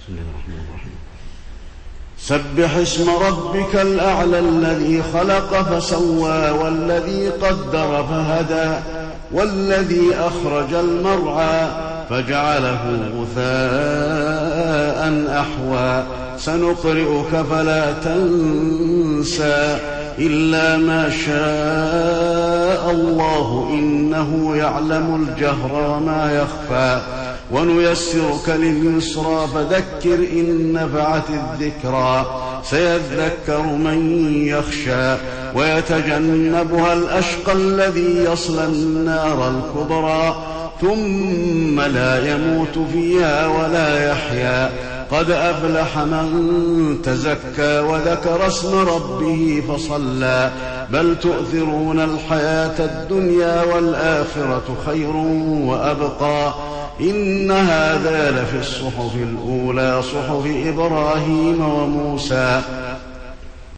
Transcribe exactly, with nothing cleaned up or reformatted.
بسم الله الرحمن الرحيم. سبح اسم ربك الأعلى الذي خلق فسوى والذي قدر فهدى والذي أخرج المرعى فجعله غثاء أحوى سنقرئك فلا تنسى إلا ما شاء الله إنه يعلم الجهر وما يخفى ونيسرك لليسرى فذكر إن نفعت الذكرى سيذكر من يخشى ويتجنبها الأشقى الذي يصلى النار الكبرى ثم لا يموت فيها ولا يحيا قد أفلح من تزكى وذكر اسم ربه فصلى بل تؤثرون الحياة الدنيا والآخرة خير وأبقى إن هذا لفي الصحف الأولى صحف إبراهيم وموسى